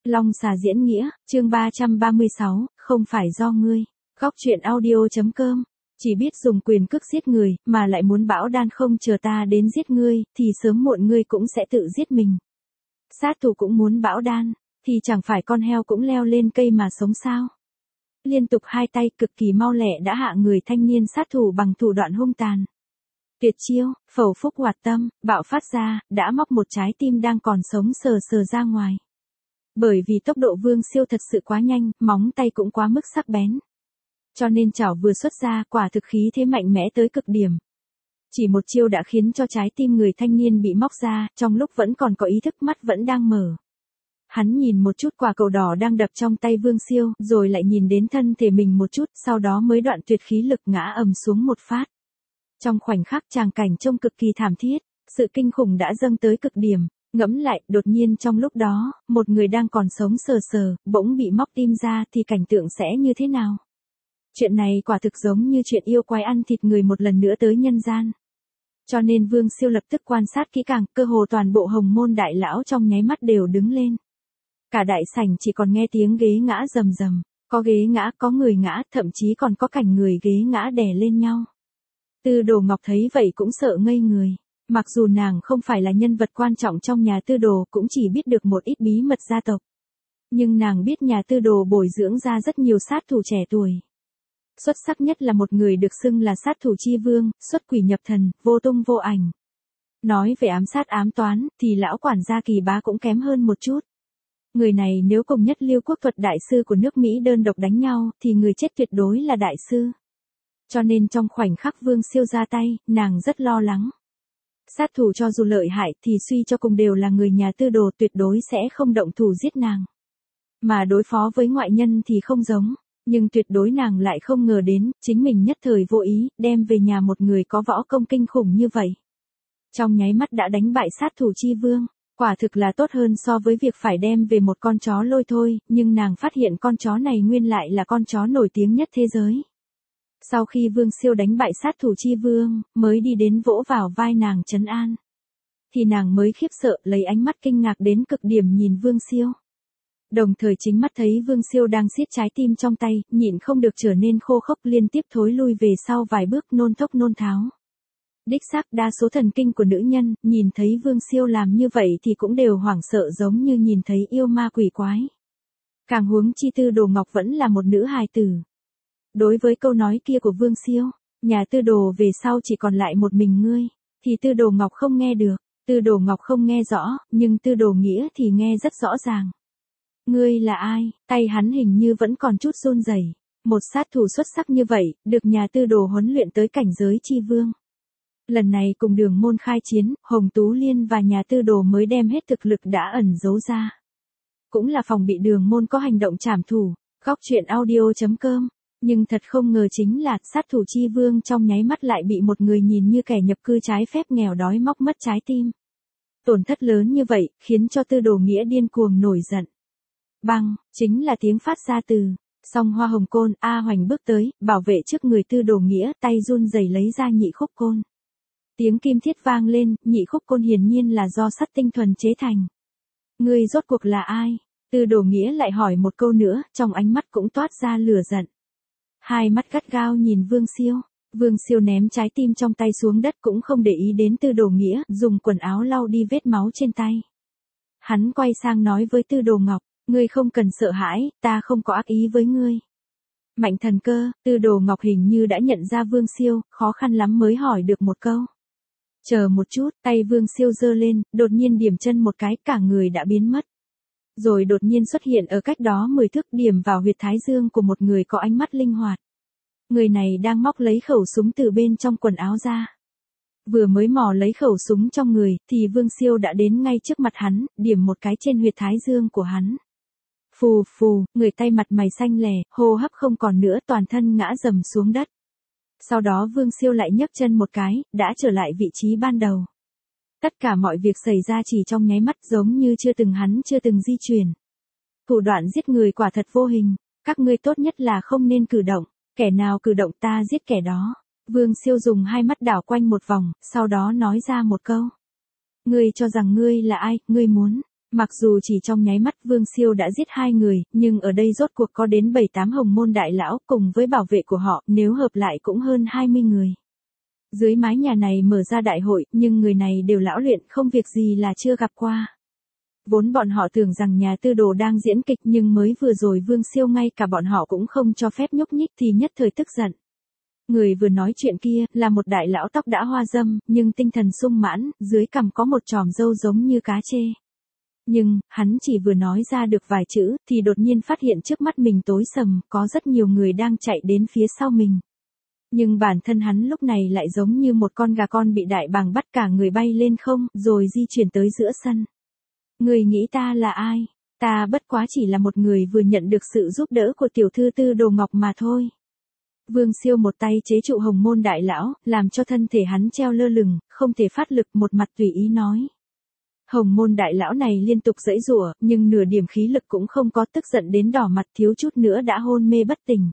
Long xà diễn nghĩa, chương 336, không phải do ngươi. Góc truyện audio.com. Chỉ biết dùng quyền cước giết người, mà lại muốn bão đan không chờ ta đến giết ngươi, thì sớm muộn ngươi cũng sẽ tự giết mình. Sát thủ cũng muốn bão đan, thì chẳng phải con heo cũng leo lên cây mà sống sao. Liên tục hai tay cực kỳ mau lẹ đã hạ người thanh niên sát thủ bằng thủ đoạn hung tàn. Tuyệt chiêu, phẩu phúc hoạt tâm, bạo phát ra, đã móc một trái tim đang còn sống sờ sờ ra ngoài. Bởi vì tốc độ Vương Siêu thật sự quá nhanh, móng tay cũng quá mức sắc bén. Cho nên chảo vừa xuất ra, quả thực khí thế mạnh mẽ tới cực điểm. Chỉ một chiêu đã khiến cho trái tim người thanh niên bị móc ra, trong lúc vẫn còn có ý thức, mắt vẫn đang mở. Hắn nhìn một chút quả cầu đỏ đang đập trong tay Vương Siêu, rồi lại nhìn đến thân thể mình một chút, sau đó mới đoạn tuyệt khí lực ngã ầm xuống một phát. Trong khoảnh khắc tràng cảnh trông cực kỳ thảm thiết, sự kinh khủng đã dâng tới cực điểm. Ngẫm lại, đột nhiên trong lúc đó, một người đang còn sống sờ sờ, bỗng bị móc tim ra thì cảnh tượng sẽ như thế nào? Chuyện này quả thực giống như chuyện yêu quái ăn thịt người một lần nữa tới nhân gian. Cho nên Vương Siêu lập tức quan sát kỹ càng, cơ hồ toàn bộ Hồng Môn đại lão trong nháy mắt đều đứng lên. Cả đại sảnh chỉ còn nghe tiếng ghế ngã rầm rầm, có ghế ngã, có người ngã, thậm chí còn có cảnh người ghế ngã đè lên nhau. Tư Đồ Ngọc thấy vậy cũng sợ ngây người. Mặc dù nàng không phải là nhân vật quan trọng trong nhà Tư Đồ, cũng chỉ biết được một ít bí mật gia tộc. Nhưng nàng biết nhà Tư Đồ bồi dưỡng ra rất nhiều sát thủ trẻ tuổi. Xuất sắc nhất là một người được xưng là sát thủ chi vương, xuất quỷ nhập thần, vô tung vô ảnh. Nói về ám sát ám toán, thì lão quản gia Kỳ Bá cũng kém hơn một chút. Người này nếu cùng Nhất Lưu Quốc thuật đại sư của nước Mỹ đơn độc đánh nhau, thì người chết tuyệt đối là đại sư. Cho nên trong khoảnh khắc Vương Siêu ra tay, nàng rất lo lắng. Sát thủ cho dù lợi hại thì suy cho cùng đều là người nhà Tư Đồ, tuyệt đối sẽ không động thủ giết nàng. Mà đối phó với ngoại nhân thì không giống, nhưng tuyệt đối nàng lại không ngờ đến, chính mình nhất thời vô ý, đem về nhà một người có võ công kinh khủng như vậy. Trong nháy mắt đã đánh bại sát thủ chi vương, quả thực là tốt hơn so với việc phải đem về một con chó lôi thôi, nhưng nàng phát hiện con chó này nguyên lại là con chó nổi tiếng nhất thế giới. Sau khi Vương Siêu đánh bại sát thủ chi vương, mới đi đến vỗ vào vai nàng trấn an. Thì nàng mới khiếp sợ, lấy ánh mắt kinh ngạc đến cực điểm nhìn Vương Siêu. Đồng thời chính mắt thấy Vương Siêu đang siết trái tim trong tay, nhịn không được trở nên khô khốc, liên tiếp thối lui về sau vài bước, nôn thốc nôn tháo. Đích xác đa số thần kinh của nữ nhân, nhìn thấy Vương Siêu làm như vậy thì cũng đều hoảng sợ giống như nhìn thấy yêu ma quỷ quái. Càng huống chi Tư Đồ Ngọc vẫn là một nữ hài tử. Đối với câu nói kia của Vương Siêu, nhà Tư Đồ về sau chỉ còn lại một mình ngươi, thì Tư Đồ Ngọc không nghe được. Tư Đồ Ngọc không nghe rõ, nhưng Tư Đồ Nghĩa thì nghe rất rõ ràng. Ngươi là ai? Tay hắn hình như vẫn còn chút run rẩy. Một sát thủ xuất sắc như vậy, được nhà Tư Đồ huấn luyện tới cảnh giới chi vương. Lần này cùng Đường Môn khai chiến, Hồng Tú Liên và nhà Tư Đồ mới đem hết thực lực đã ẩn giấu ra. Cũng là phòng bị Đường Môn có hành động trảm thủ. Góc truyện audio.com. Nhưng thật không ngờ chính là sát thủ chi vương trong nháy mắt lại bị một người nhìn như kẻ nhập cư trái phép nghèo đói móc mất trái tim. Tổn thất lớn như vậy, khiến cho Tư Đồ Nghĩa điên cuồng nổi giận. Băng, chính là tiếng phát ra từ song hoa hồng côn. A Hoành bước tới, bảo vệ trước người Tư Đồ Nghĩa, tay run rẩy lấy ra nhị khúc côn. Tiếng kim thiết vang lên, nhị khúc côn hiển nhiên là do sắt tinh thuần chế thành. Ngươi rốt cuộc là ai? Tư Đồ Nghĩa lại hỏi một câu nữa, trong ánh mắt cũng toát ra lửa giận. Hai mắt gắt gao nhìn Vương Siêu. Vương Siêu ném trái tim trong tay xuống đất cũng không để ý đến Tư Đồ Nghĩa, dùng quần áo lau đi vết máu trên tay. Hắn quay sang nói với Tư Đồ Ngọc, ngươi không cần sợ hãi, ta không có ác ý với ngươi. Mạnh thần cơ. Tư Đồ Ngọc hình như đã nhận ra Vương Siêu, khó khăn lắm mới hỏi được một câu. Chờ một chút, tay Vương Siêu giơ lên, đột nhiên điểm chân một cái, cả người đã biến mất. Rồi đột nhiên xuất hiện ở cách đó 10 thước, điểm vào huyệt thái dương của một người có ánh mắt linh hoạt. Người này đang móc lấy khẩu súng từ bên trong quần áo ra. Vừa mới mò lấy khẩu súng trong người, thì Vương Siêu đã đến ngay trước mặt hắn, điểm một cái trên huyệt thái dương của hắn. Phù phù, người tay mặt mày xanh lè, hô hấp không còn nữa, toàn thân ngã rầm xuống đất. Sau đó Vương Siêu lại nhấc chân một cái, đã trở lại vị trí ban đầu. Tất cả mọi việc xảy ra chỉ trong nháy mắt, giống như hắn chưa từng di chuyển. Thủ đoạn giết người quả thật vô hình, các ngươi tốt nhất là không nên cử động, kẻ nào cử động ta giết kẻ đó. Vương Siêu dùng hai mắt đảo quanh một vòng, sau đó nói ra một câu. Ngươi cho rằng ngươi là ai, ngươi muốn Mặc dù chỉ trong nháy mắt Vương Siêu đã giết 2 người, nhưng ở đây rốt cuộc có đến 7-8 hồng môn đại lão cùng với bảo vệ của họ, nếu hợp lại cũng hơn 20 người. Dưới mái nhà này mở ra đại hội, nhưng người này đều lão luyện, không việc gì là chưa gặp qua. Vốn bọn họ tưởng rằng nhà Tư Đồ đang diễn kịch, nhưng mới vừa rồi Vương Siêu ngay cả bọn họ cũng không cho phép nhúc nhích thì nhất thời tức giận. Người vừa nói chuyện kia là một đại lão tóc đã hoa râm, nhưng tinh thần sung mãn, dưới cằm có một chòm râu giống như cá trê. Nhưng, hắn chỉ vừa nói ra được vài chữ, thì đột nhiên phát hiện trước mắt mình tối sầm, có rất nhiều người đang chạy đến phía sau mình. Nhưng bản thân hắn lúc này lại giống như một con gà con bị đại bàng bắt cả người bay lên không, rồi di chuyển tới giữa sân. Người nghĩ ta là ai? Ta bất quá chỉ là một người vừa nhận được sự giúp đỡ của tiểu thư Tư Đồ Ngọc mà thôi. Vương Siêu một tay chế trụ hồng môn đại lão, làm cho thân thể hắn treo lơ lửng, không thể phát lực, một mặt tùy ý nói. Hồng môn đại lão này liên tục giãy giụa, nhưng nửa điểm khí lực cũng không có, tức giận đến đỏ mặt, thiếu chút nữa đã hôn mê bất tỉnh.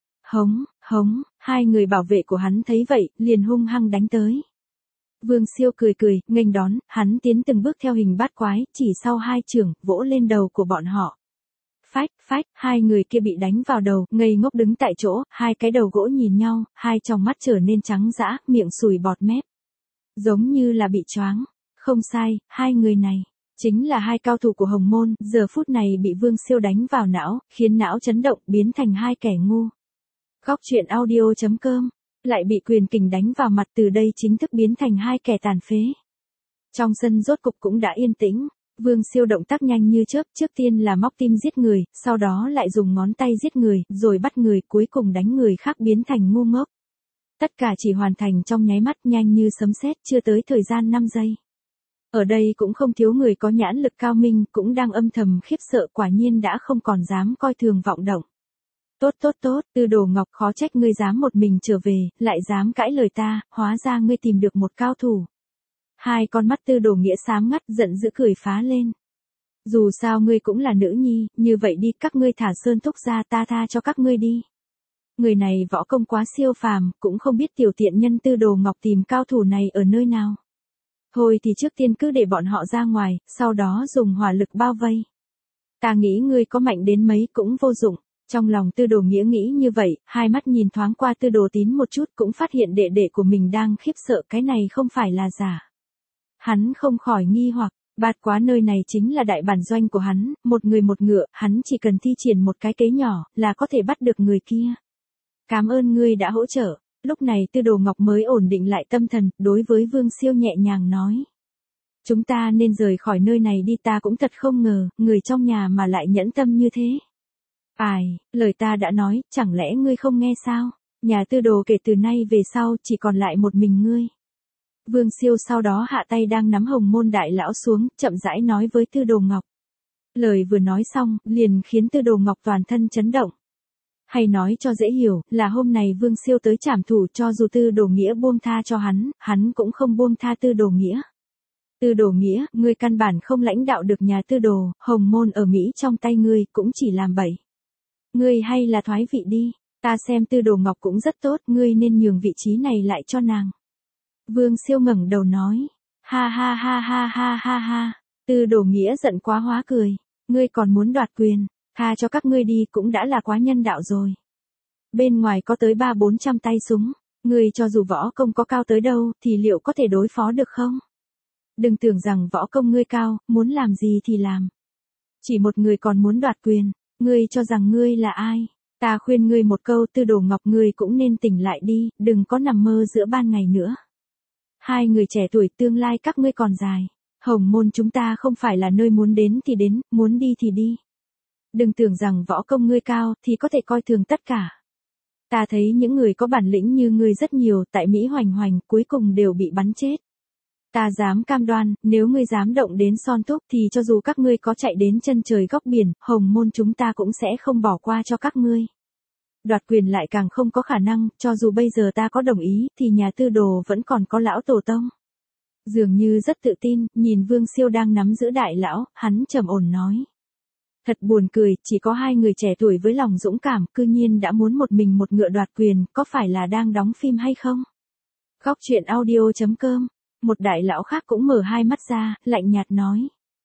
Hống, 2 người bảo vệ của hắn thấy vậy, liền hung hăng đánh tới. Vương Siêu cười, nghênh đón, hắn tiến từng bước theo hình bát quái, chỉ sau 2 chưởng, vỗ lên đầu của bọn họ. Phách, 2 người kia bị đánh vào đầu, ngây ngốc đứng tại chỗ, 2 cái đầu gỗ nhìn nhau, 2 tròng mắt trở nên trắng dã, miệng sùi bọt mép. Giống như là bị choáng. Không sai, 2 người này chính là 2 cao thủ của Hồng Môn, giờ phút này bị Vương Siêu đánh vào não, khiến não chấn động, biến thành 2 kẻ ngu. Góc truyện audio.com, lại bị quyền kình đánh vào mặt, từ đây chính thức biến thành 2 kẻ tàn phế. Trong sân rốt cục cũng đã yên tĩnh, Vương Siêu động tác nhanh như chớp, trước tiên là móc tim giết người, sau đó lại dùng ngón tay giết người, rồi bắt người, cuối cùng đánh người khác biến thành ngu ngốc. Tất cả chỉ hoàn thành trong nháy mắt, nhanh như sấm sét, chưa tới thời gian 5 giây. Ở đây cũng không thiếu người có nhãn lực cao minh, cũng đang âm thầm khiếp sợ, quả nhiên đã không còn dám coi thường vọng động. Tốt, Tư Đồ Ngọc, khó trách ngươi dám một mình trở về, lại dám cãi lời ta, hóa ra ngươi tìm được một cao thủ. 2 con mắt Tư Đồ Nghĩa xám ngắt, giận dữ cười phá lên. Dù sao ngươi cũng là nữ nhi, như vậy đi, các ngươi thả Sơn Thúc ra, ta tha cho các ngươi đi. Người này võ công quá siêu phàm, cũng không biết tiểu tiện nhân Tư Đồ Ngọc tìm cao thủ này ở nơi nào. Thôi thì trước tiên cứ để bọn họ ra ngoài, sau đó dùng hỏa lực bao vây. Ta nghĩ ngươi có mạnh đến mấy cũng vô dụng. Trong lòng Tư Đồ Nghĩa nghĩ như vậy, 2 mắt nhìn thoáng qua Tư Đồ Tín một chút, cũng phát hiện đệ đệ của mình đang khiếp sợ, cái này không phải là giả. Hắn không khỏi nghi hoặc, bạt quá nơi này chính là đại bản doanh của hắn, một người một ngựa, hắn chỉ cần thi triển một cái kế nhỏ, là có thể bắt được người kia. Cảm ơn ngươi đã hỗ trợ. Lúc này Tư Đồ Ngọc mới ổn định lại tâm thần, đối với Vương Siêu nhẹ nhàng nói. Chúng ta nên rời khỏi nơi này đi, ta cũng thật không ngờ, người trong nhà mà lại nhẫn tâm như thế. Lời ta đã nói, chẳng lẽ ngươi không nghe sao? Nhà Tư Đồ kể từ nay về sau, chỉ còn lại một mình ngươi. Vương Siêu sau đó hạ tay đang nắm hồng môn đại lão xuống, chậm rãi nói với Tư Đồ Ngọc. Lời vừa nói xong, liền khiến Tư Đồ Ngọc toàn thân chấn động. Hay nói cho dễ hiểu, là hôm này Vương Siêu tới trảm thủ, cho dù Tư Đồ Nghĩa buông tha cho hắn cũng không buông tha Tư Đồ Nghĩa. Tư Đồ Nghĩa, ngươi căn bản không lãnh đạo được nhà Tư Đồ, Hồng Môn ở Mỹ trong tay ngươi, cũng chỉ làm bậy. Ngươi hay là thoái vị đi, ta xem Tư Đồ Ngọc cũng rất tốt, ngươi nên nhường vị trí này lại cho nàng. Vương Siêu ngẩng đầu nói, ha, Tư Đồ Nghĩa giận quá hóa cười, ngươi còn muốn đoạt quyền, tha cho các ngươi đi cũng đã là quá nhân đạo rồi. Bên ngoài có tới 300-400 tay súng, ngươi cho dù võ công có cao tới đâu, thì liệu có thể đối phó được không? Đừng tưởng rằng võ công ngươi cao, muốn làm gì thì làm. Chỉ một người còn muốn đoạt quyền, ngươi cho rằng ngươi là ai? Ta khuyên ngươi một câu, Tư Đồ Ngọc, ngươi cũng nên tỉnh lại đi, đừng có nằm mơ giữa ban ngày nữa. 2 người trẻ tuổi, tương lai các ngươi còn dài. Hồng Môn chúng ta không phải là nơi muốn đến thì đến, muốn đi thì đi. Đừng tưởng rằng võ công ngươi cao thì có thể coi thường tất cả. Ta thấy những người có bản lĩnh như ngươi rất nhiều, tại Mỹ hoành hoành, cuối cùng đều bị bắn chết. Ta dám cam đoan, nếu ngươi dám động đến Son Thúc thì cho dù các ngươi có chạy đến chân trời góc biển, Hồng Môn chúng ta cũng sẽ không bỏ qua cho các ngươi. Đoạt quyền lại càng không có khả năng, cho dù bây giờ ta có đồng ý, thì nhà Tư Đồ vẫn còn có lão tổ tông. Dường như rất tự tin, nhìn Vương Siêu đang nắm giữ đại lão, hắn trầm ổn nói. Thật buồn cười, chỉ có 2 người trẻ tuổi với lòng dũng cảm, cư nhiên đã muốn một mình một ngựa đoạt quyền, có phải là đang đóng phim hay không? Góc truyện audio.com, một đại lão khác cũng mở 2 mắt ra, lạnh nhạt nói.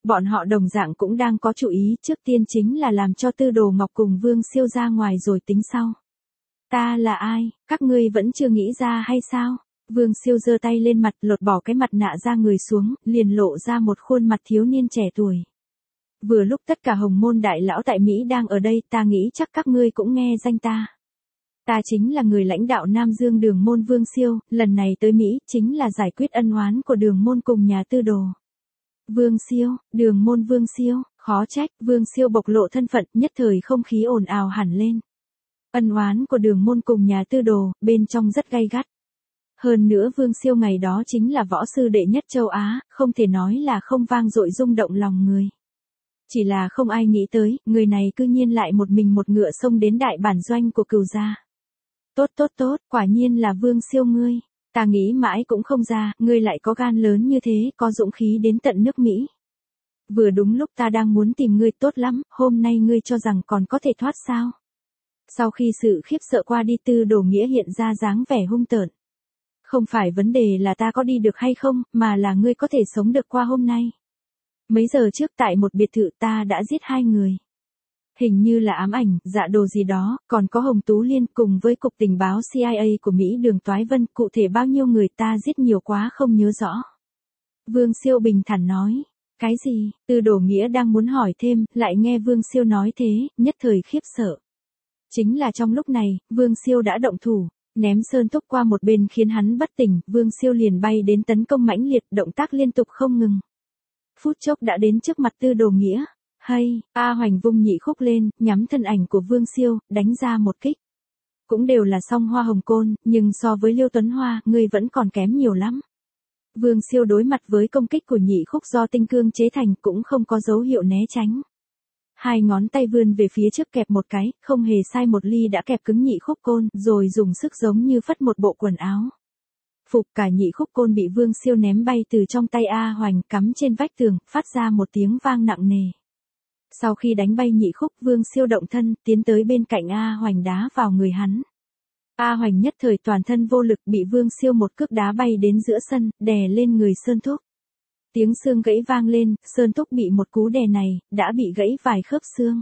Bọn họ đồng dạng cũng đang có chủ ý, trước tiên chính là làm cho Tư Đồ Ngọc cùng Vương Siêu ra ngoài rồi tính sau. Ta là ai, các ngươi vẫn chưa nghĩ ra hay sao? Vương Siêu giơ tay lên mặt, lột bỏ cái mặt nạ ra người xuống, liền lộ ra một khuôn mặt thiếu niên trẻ tuổi. Vừa lúc tất cả hồng môn đại lão tại Mỹ đang ở đây, ta nghĩ chắc các ngươi cũng nghe danh ta. Ta chính là người lãnh đạo Nam Dương Đường môn Vương Siêu, lần này tới Mỹ chính là giải quyết ân oán của Đường môn cùng nhà Tư Đồ. Vương Siêu, Đường môn Vương Siêu, khó trách, Vương Siêu bộc lộ thân phận, nhất thời không khí ồn ào hẳn lên. Ân oán của Đường môn cùng nhà Tư Đồ, bên trong rất gay gắt. Hơn nữa Vương Siêu ngày đó chính là võ sư đệ nhất châu Á, không thể nói là không vang dội rung động lòng người. Chỉ là không ai nghĩ tới, người này cư nhiên lại một mình một ngựa xông đến đại bản doanh của Cửu gia. Tốt, quả nhiên là Vương Siêu ngươi. Ta nghĩ mãi cũng không ra, ngươi lại có gan lớn như thế, có dũng khí đến tận nước Mỹ. Vừa đúng lúc ta đang muốn tìm ngươi, tốt lắm, hôm nay ngươi cho rằng còn có thể thoát sao? Sau khi sự khiếp sợ qua đi, Tư Đồ Nghĩa hiện ra dáng vẻ hung tợn. Không phải vấn đề là ta có đi được hay không, mà là ngươi có thể sống được qua hôm nay. Mấy giờ trước tại một biệt thự ta đã giết 2 người. Hình như là ám ảnh, dạ đồ gì đó, còn có Hồng Tú Liên cùng với Cục Tình báo CIA của Mỹ Đường Toái Vân, cụ thể bao nhiêu người ta giết nhiều quá không nhớ rõ. Vương Siêu bình thản nói, cái gì, Tư Đồ Nghĩa đang muốn hỏi thêm, lại nghe Vương Siêu nói thế, nhất thời khiếp sợ. Chính là trong lúc này, Vương Siêu đã động thủ, ném Sơn Túc qua một bên khiến hắn bất tỉnh, Vương Siêu liền bay đến tấn công mãnh liệt, động tác liên tục không ngừng. Phút chốc đã đến trước mặt Tư Đồ Nghĩa. Hay, A Hoành vung nhị khúc lên, nhắm thân ảnh của Vương Siêu, đánh ra một kích. Cũng đều là song hoa hồng côn, nhưng so với Liêu Tuấn Hoa, ngươi vẫn còn kém nhiều lắm. Vương Siêu đối mặt với công kích của nhị khúc do tinh cương chế thành cũng không có dấu hiệu né tránh. 2 ngón tay vươn về phía trước kẹp một cái, không hề sai một ly đã kẹp cứng nhị khúc côn, rồi dùng sức giống như phất một bộ quần áo. Phục, cả nhị khúc côn bị Vương Siêu ném bay từ trong tay A Hoành, cắm trên vách tường, phát ra một tiếng vang nặng nề. Sau khi đánh bay nhị khúc, Vương Siêu động thân, tiến tới bên cạnh A Hoành đá vào người hắn. A Hoành nhất thời toàn thân vô lực, bị Vương Siêu một cước đá bay đến giữa sân, đè lên người Sơn Túc. Tiếng xương gãy vang lên, Sơn Túc bị một cú đè này, đã bị gãy vài khớp xương.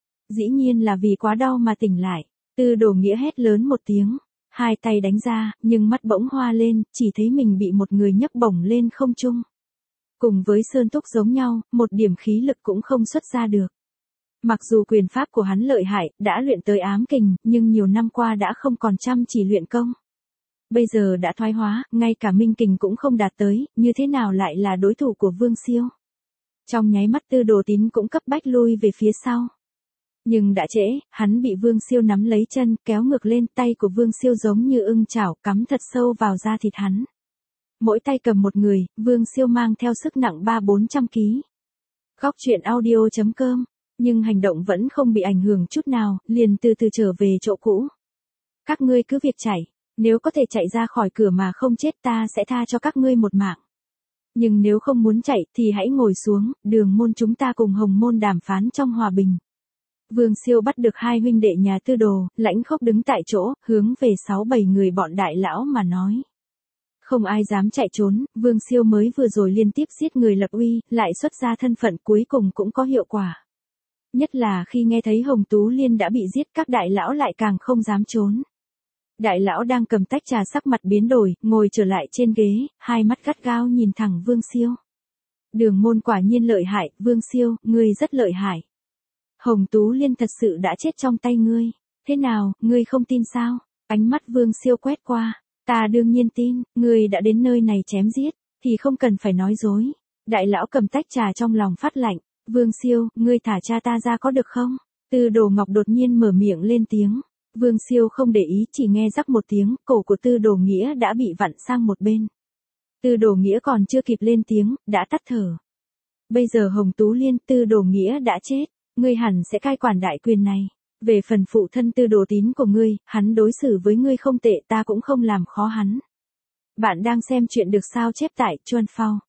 Dĩ nhiên là vì quá đau mà tỉnh lại. Tư Đồ Nghĩa hét lớn một tiếng, 2 tay đánh ra, nhưng mắt bỗng hoa lên, chỉ thấy mình bị một người nhấc bổng lên không trung. Cùng với Sơn Túc giống nhau, một điểm khí lực cũng không xuất ra được. Mặc dù quyền pháp của hắn lợi hại, đã luyện tới ám kình, nhưng nhiều năm qua đã không còn chăm chỉ luyện công. Bây giờ đã thoái hóa, ngay cả minh kình cũng không đạt tới, như thế nào lại là đối thủ của Vương Siêu. Trong nháy mắt Tư Đồ Tín cũng cấp bách lui về phía sau. Nhưng đã trễ, hắn bị Vương Siêu nắm lấy chân, kéo ngược lên, tay của Vương Siêu giống như ưng chảo, cắm thật sâu vào da thịt hắn. Mỗi tay cầm một người, Vương Siêu mang theo sức nặng 300-400 kg. Góc truyện audio.com, nhưng hành động vẫn không bị ảnh hưởng chút nào, liền từ từ trở về chỗ cũ. Các ngươi cứ việc chạy, nếu có thể chạy ra khỏi cửa mà không chết ta sẽ tha cho các ngươi một mạng. Nhưng nếu không muốn chạy thì hãy ngồi xuống, Đường môn chúng ta cùng Hồng môn đàm phán trong hòa bình. Vương Siêu bắt được 2 huynh đệ nhà Tư Đồ, lãnh khốc đứng tại chỗ, hướng về 6-7 người bọn đại lão mà nói. Không ai dám chạy trốn, Vương Siêu mới vừa rồi liên tiếp giết người lập uy, lại xuất ra thân phận cuối cùng cũng có hiệu quả. Nhất là khi nghe thấy Hồng Tú Liên đã bị giết, các đại lão lại càng không dám trốn. Đại lão đang cầm tách trà sắc mặt biến đổi, ngồi trở lại trên ghế, 2 mắt gắt gao nhìn thẳng Vương Siêu. Đường môn quả nhiên lợi hại, Vương Siêu, ngươi rất lợi hại. Hồng Tú Liên thật sự đã chết trong tay ngươi. Thế nào, ngươi không tin sao? Ánh mắt Vương Siêu quét qua. Ta đương nhiên tin, ngươi đã đến nơi này chém giết, thì không cần phải nói dối. Đại lão cầm tách trà trong lòng phát lạnh. Vương Siêu, ngươi thả cha ta ra có được không? Tư Đồ Ngọc đột nhiên mở miệng lên tiếng. Vương Siêu không để ý, chỉ nghe rắc một tiếng, cổ của Tư Đồ Nghĩa đã bị vặn sang một bên. Tư Đồ Nghĩa còn chưa kịp lên tiếng, đã tắt thở. Bây giờ Hồng Tú Liên, Tư Đồ Nghĩa đã chết, ngươi hẳn sẽ cai quản đại quyền này. Về phần phụ thân Tư Đồ Tín của ngươi, hắn đối xử với ngươi không tệ, ta cũng không làm khó hắn. Bạn đang xem chuyện được sao chép tại Chuanphao,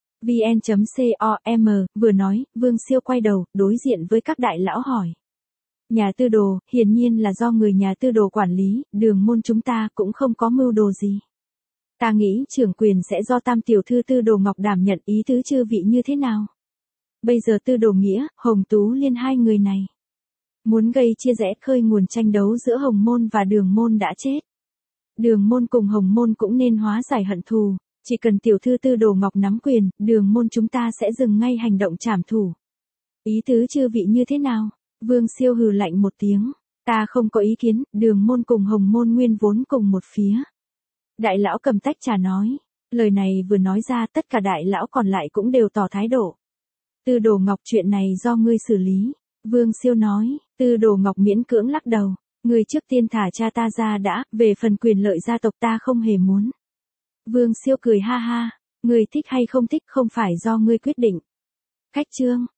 vn.com, vừa nói, Vương Siêu quay đầu, đối diện với các đại lão hỏi. Nhà Tư Đồ, hiển nhiên là do người nhà Tư Đồ quản lý, Đường môn chúng ta cũng không có mưu đồ gì. Ta nghĩ trưởng quyền sẽ do tam tiểu thư Tư Đồ Ngọc đảm nhận, ý tứ chư vị như thế nào? Bây giờ Tư Đồ Nghĩa, Hồng Tú Liên hai người này muốn gây chia rẽ, khơi nguồn tranh đấu giữa Hồng Môn và Đường Môn đã chết. Đường Môn cùng Hồng Môn cũng nên hóa giải hận thù, chỉ cần tiểu thư Tư Đồ Ngọc nắm quyền, Đường Môn chúng ta sẽ dừng ngay hành động trảm thủ. Ý tứ chư vị như thế nào? Vương Siêu hừ lạnh một tiếng, ta không có ý kiến, Đường Môn cùng Hồng Môn nguyên vốn cùng một phía. Đại lão cầm tách trà nói, lời này vừa nói ra tất cả đại lão còn lại cũng đều tỏ thái độ. Tư Đồ Ngọc, chuyện này do ngươi xử lý. Vương Siêu nói. Tư Đồ Ngọc miễn cưỡng lắc đầu, ngươi trước tiên thả cha ta ra đã, về phần quyền lợi gia tộc ta không hề muốn. Vương Siêu cười ha ha, ngươi thích hay không thích không phải do ngươi quyết định. Khách trương,